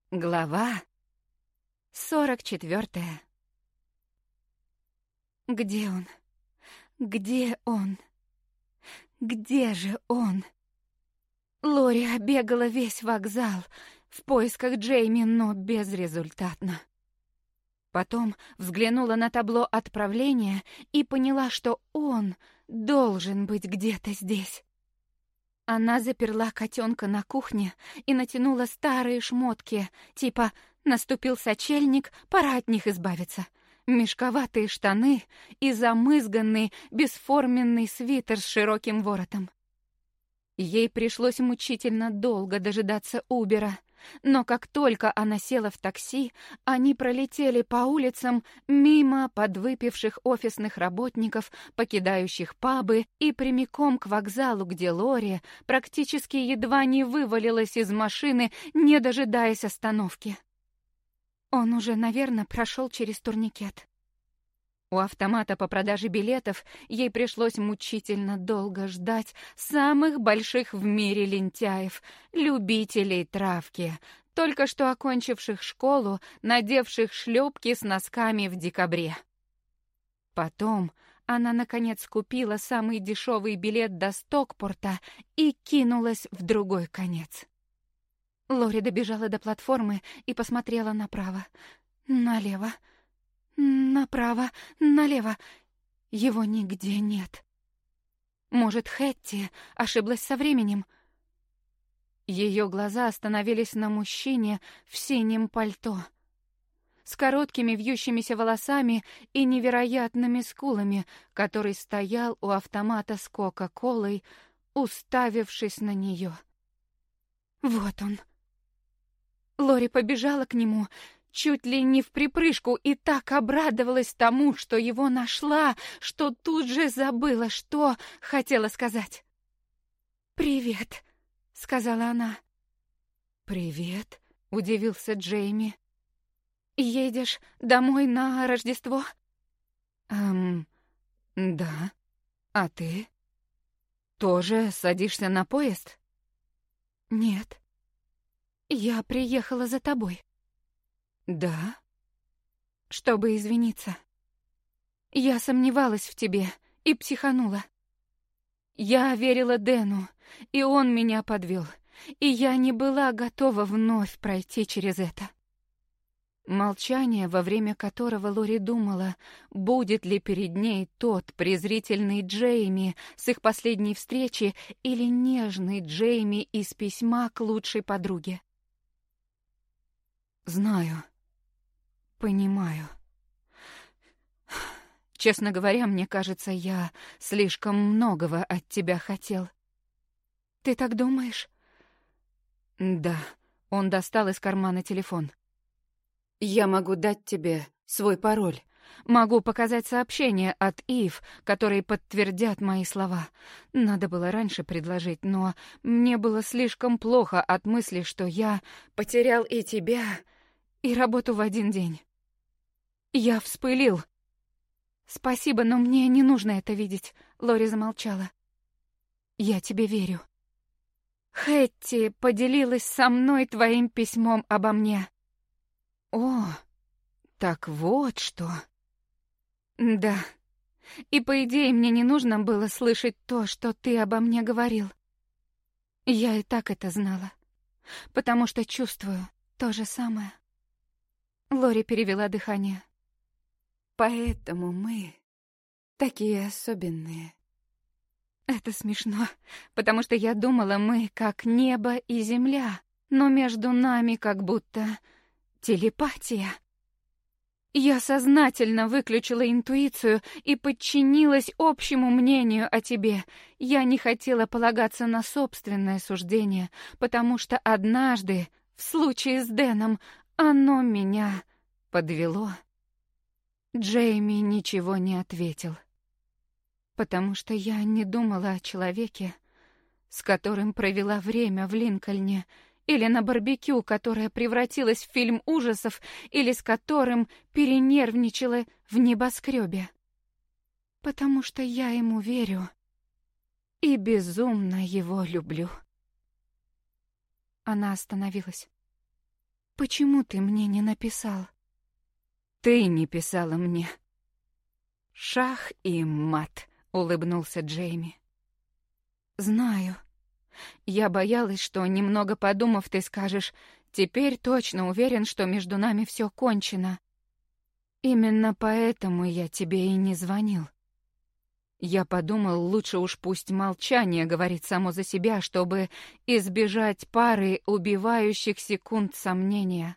Глава 44. Где он? Где он? Где же он? Лори обегала весь вокзал в поисках Джейми, но безрезультатно. Потом взглянула на табло отправления и поняла, что он должен быть где-то здесь. Она заперла котенка на кухне и натянула старые шмотки, типа «наступил сочельник, пора от них избавиться», мешковатые штаны и замызганный бесформенный свитер с широким воротом. Ей пришлось мучительно долго дожидаться Убера, но как только она села в такси, они пролетели по улицам мимо подвыпивших офисных работников, покидающих пабы, и прямиком к вокзалу, где Лори практически едва не вывалилась из машины, не дожидаясь остановки. Он уже, наверное, прошел через турникет. У автомата по продаже билетов ей пришлось мучительно долго ждать самых больших в мире лентяев, любителей травки, только что окончивших школу, надевших шлепки с носками в декабре. Потом она, наконец, купила самый дешевый билет до Стокпорта и кинулась в другой конец. Лори добежала до платформы и посмотрела направо, налево. Направо, налево. Его нигде нет. Может, Хэтти ошиблась со временем? Ее глаза остановились на мужчине в синем пальто, с короткими вьющимися волосами и невероятными скулами, который стоял у автомата с Кока-Колой, уставившись на нее. Вот он. Лори побежала к нему, чуть ли не вприпрыжку, и так обрадовалась тому, что его нашла, что тут же забыла, что хотела сказать. «Привет», — сказала она. «Привет», — удивился Джейми. «Едешь домой на Рождество?» Да. А ты? Тоже садишься на поезд?» «Нет. Я приехала за тобой». «Да?» «Чтобы извиниться. Я сомневалась в тебе и психанула. Я верила Дэну, и он меня подвел, и я не была готова вновь пройти через это». Молчание, во время которого Лори думала, будет ли перед ней тот презрительный Джейми с их последней встречи или нежный Джейми из письма к лучшей подруге. «Знаю. Понимаю. Честно говоря, мне кажется, я слишком многого от тебя хотел». «Ты так думаешь?» «Да». Он достал из кармана телефон. «Я могу дать тебе свой пароль. Могу показать сообщения от Ив, которые подтвердят мои слова. Надо было раньше предложить, но мне было слишком плохо от мысли, что я потерял и тебя, и работу в один день. Я вспылил». «Спасибо, но мне не нужно это видеть», — Лори замолчала. «Я тебе верю. Хэтти поделилась со мной твоим письмом обо мне». «О, так вот что». «Да. И, по идее, мне не нужно было слышать то, что ты обо мне говорил. Я и так это знала, потому что чувствую то же самое». Лори перевела дыхание. «Поэтому мы такие особенные». Это смешно, потому что я думала, мы как небо и земля, но между нами как будто телепатия. Я сознательно выключила интуицию и подчинилась общему мнению о тебе. Я не хотела полагаться на собственное суждение, потому что однажды, в случае с Дэном, оно меня подвело. Джейми ничего не ответил, потому что я не думала о человеке, с которым провела время в Линкольне, или на барбекю, которое превратилось в фильм ужасов, или с которым перенервничала в небоскребе. Потому что я ему верю и безумно его люблю. Она остановилась. почему ты мне не написал?» «Ты не писала мне». «Шах и мат», — улыбнулся Джейми. «Знаю. Я боялась, что, немного подумав, ты скажешь: теперь точно уверен, что между нами все кончено. Именно поэтому я тебе и не звонил. Я подумал, лучше уж пусть молчание говорит само за себя, чтобы избежать пары убивающих секунд сомнения».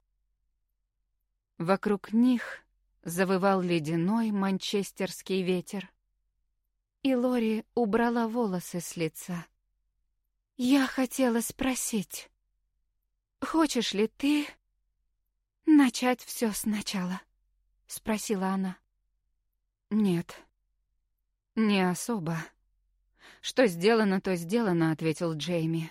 Вокруг них завывал ледяной манчестерский ветер, и Лори убрала волосы с лица. «Я хотела спросить, хочешь ли ты начать все сначала?» — спросила она. «Нет, не особо. Что сделано, то сделано», — ответил Джейми.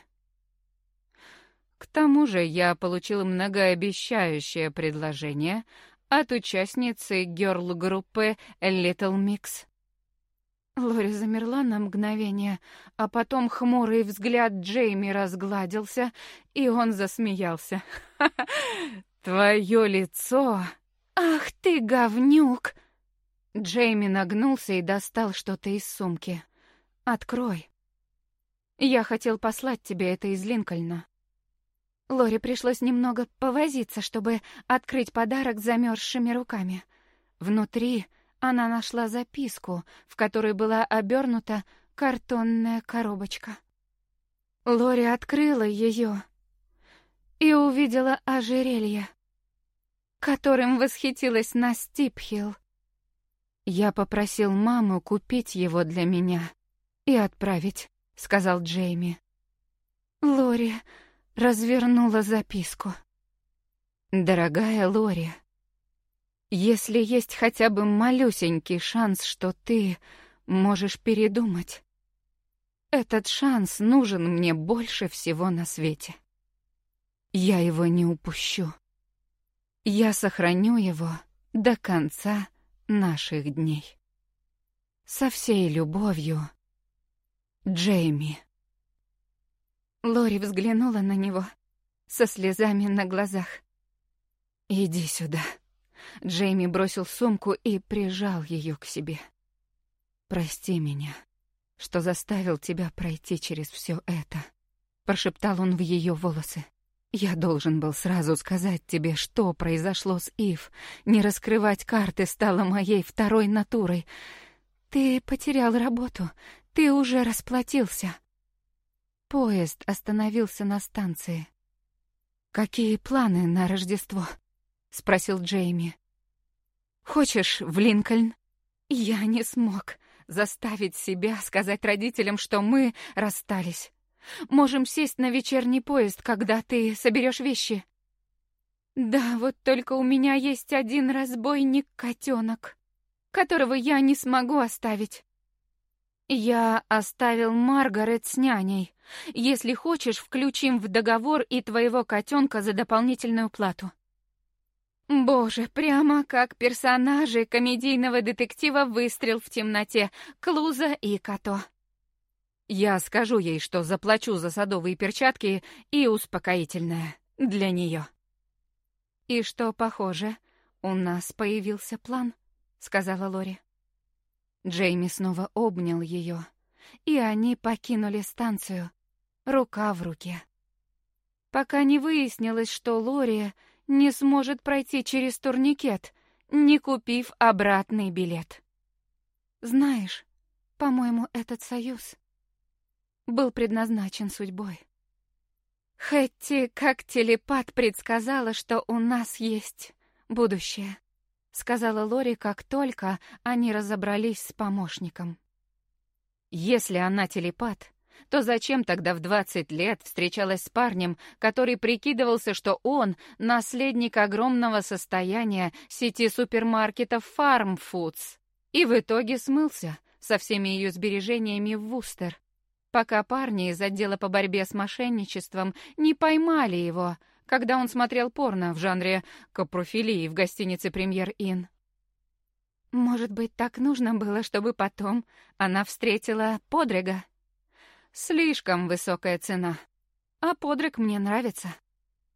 «К тому же я получил многообещающее предложение от участницы гёрл-группы Little Mix». Лори замерла на мгновение, а потом хмурый взгляд Джейми разгладился, и он засмеялся. «Твое лицо!» «Ах ты, говнюк!» Джейми нагнулся и достал что-то из сумки. «Открой. Я хотел послать тебе это из Линкольна». Лори пришлось немного повозиться, чтобы открыть подарок замерзшими руками. Внутри она нашла записку, в которой была обернута картонная коробочка. Лори открыла ее и увидела ожерелье, которым восхитилась на Стипхилл. «Я попросил маму купить его для меня и отправить», — сказал Джейми. Лори развернула записку. «Дорогая Лори, если есть хотя бы малюсенький шанс, что ты можешь передумать, этот шанс нужен мне больше всего на свете. Я его не упущу. Я сохраню его до конца наших дней. Со всей любовью, Джейми». Лори взглянула на него со слезами на глазах. «Иди сюда». Джейми бросил сумку и прижал ее к себе. «Прости меня, что заставил тебя пройти через все это», — прошептал он в ее волосы. «Я должен был сразу сказать тебе, что произошло с Ив. Не раскрывать карты стало моей второй натурой. Ты потерял работу, ты уже расплатился». Поезд остановился на станции. «Какие планы на Рождество?» — спросил Джейми. «Хочешь в Линкольн?» Я не смог заставить себя сказать родителям, что мы расстались. Можем сесть на вечерний поезд, когда ты соберешь вещи. Да, вот только у меня есть один разбойник-котенок, которого я не смогу оставить. Я оставил Маргарет с няней. Если хочешь, включим в договор и твоего котенка за дополнительную плату. Боже, прямо как персонажи комедийного детектива «Выстрел в темноте», Клуза и Като. Я скажу ей, что заплачу за садовые перчатки и успокоительное для нее. «И что, похоже, у нас появился план», — сказала Лори. Джейми снова обнял ее, и они покинули станцию, рука в руке. Пока не выяснилось, что Лори не сможет пройти через турникет, не купив обратный билет. Знаешь, по-моему, этот союз был предназначен судьбой. Хэтти, как телепат, предсказала, что у нас есть будущее, сказала Лори, как только они разобрались с помощником. Если она телепат, то зачем тогда в 20 лет встречалась с парнем, который прикидывался, что он наследник огромного состояния сети супермаркетов Farm Foods, и в итоге смылся со всеми ее сбережениями в Вустер, пока парни из отдела по борьбе с мошенничеством не поймали его, когда он смотрел порно в жанре копрофилии в гостинице «Премьер-Инн». Может быть, так нужно было, чтобы потом она встретила Подрега? Слишком высокая цена. А Подрэг мне нравится.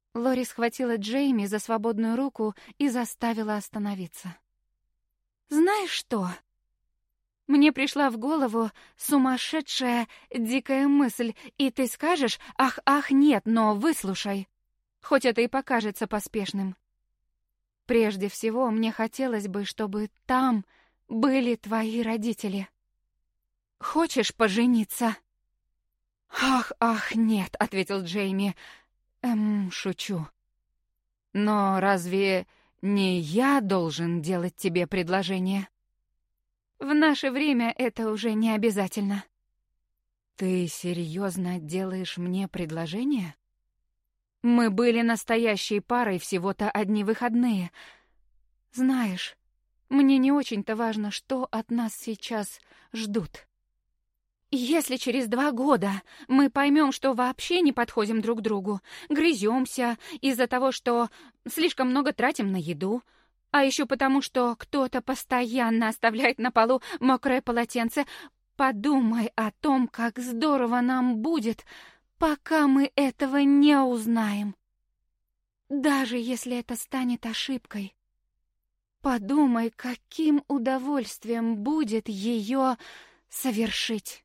Лори схватила Джейми за свободную руку и заставила остановиться. «Знаешь что? Мне пришла в голову сумасшедшая, дикая мысль, и ты скажешь: ах, нет, но выслушай, хоть это и покажется поспешным. Прежде всего, мне хотелось бы, чтобы там были твои родители. Хочешь пожениться?» «Ах, нет», — ответил Джейми. Шучу. Но разве не я должен делать тебе предложение?» «В наше время это уже не обязательно». «Ты серьезно делаешь мне предложение? Мы были настоящей парой всего-то одни выходные. Знаешь, мне не очень-то важно, что от нас сейчас ждут. Если через 2 года мы поймем, что вообще не подходим друг другу, грыземся из-за того, что слишком много тратим на еду, а еще потому, что кто-то постоянно оставляет на полу мокрое полотенце, подумай о том, как здорово нам будет, пока мы этого не узнаем. Даже если это станет ошибкой, подумай, каким удовольствием будет ее совершить».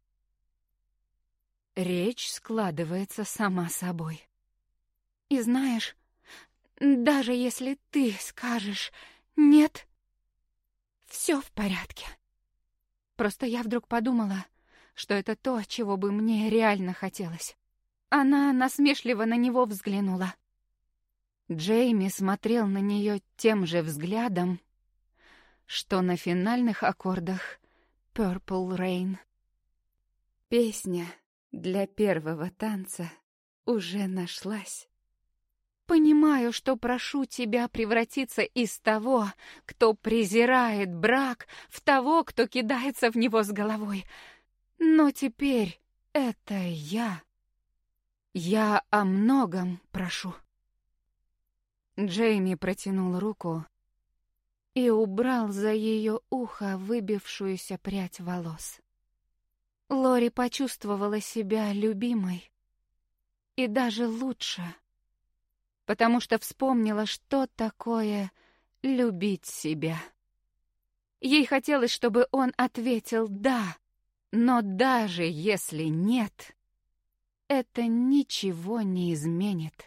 Речь складывается сама собой. И знаешь, даже если ты скажешь «нет», все в порядке. Просто я вдруг подумала, что это то, чего бы мне реально хотелось. Она насмешливо на него взглянула. Джейми смотрел на нее тем же взглядом, что на финальных аккордах Purple Rain. Песня для первого танца уже нашлась. Понимаю, что прошу тебя превратиться из того, кто презирает брак, в того, кто кидается в него с головой. Но теперь это я. Я о многом прошу. Джейми протянул руку и убрал за ее ухо выбившуюся прядь волос. Лори почувствовала себя любимой. И даже лучше. Потому что вспомнила, что такое любить себя. Ей хотелось, чтобы он ответил «да». Но даже если нет, это ничего не изменит.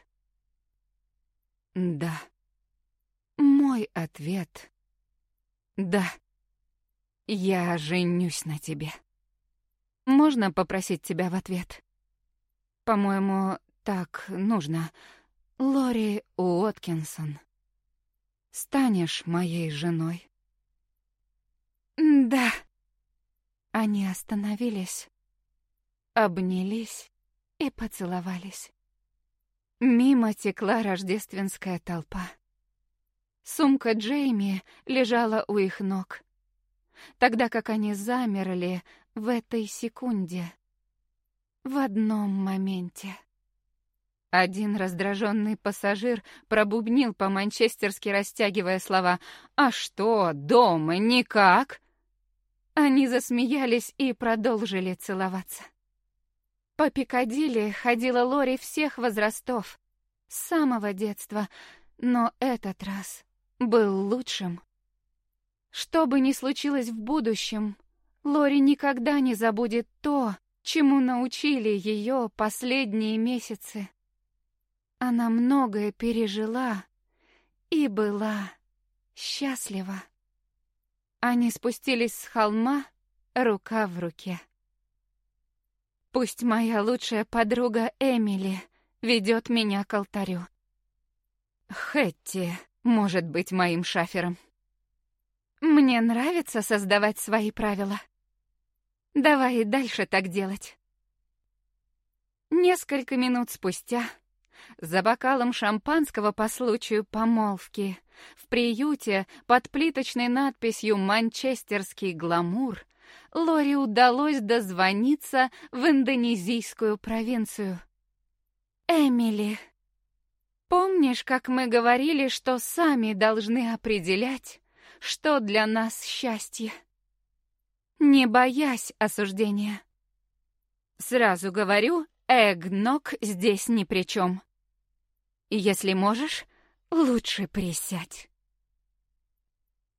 Да. Мой ответ — да. Я женюсь на тебе. Можно попросить тебя в ответ? По-моему, так нужно. Лори Уоткинсон. Станешь моей женой? Да. Они остановились, обнялись и поцеловались. Мимо текла рождественская толпа. Сумка Джейми лежала у их ног, тогда как они замерли в этой секунде, в одном моменте. Один раздраженный пассажир пробубнил по-манчестерски, растягивая слова: «А что, дома никак?» Они засмеялись и продолжили целоваться. По Пикадилли ходила Лори всех возрастов, с самого детства, но этот раз был лучшим. Что бы ни случилось в будущем, Лори никогда не забудет то, чему научили ее последние месяцы. Она многое пережила и была счастлива. Они спустились с холма рука в руке. Пусть моя лучшая подруга Эмили ведет меня к алтарю. Хэтти может быть моим шафером. Мне нравится создавать свои правила. Давай и дальше так делать. Несколько минут спустя, за бокалом шампанского по случаю помолвки, в приюте под плиточной надписью «Манчестерский гламур», Лори удалось дозвониться в индонезийскую провинцию. «Эмили, помнишь, как мы говорили, что сами должны определять, что для нас счастье, не боясь осуждения? Сразу говорю, эгног здесь ни при чем. И если можешь, лучше присядь.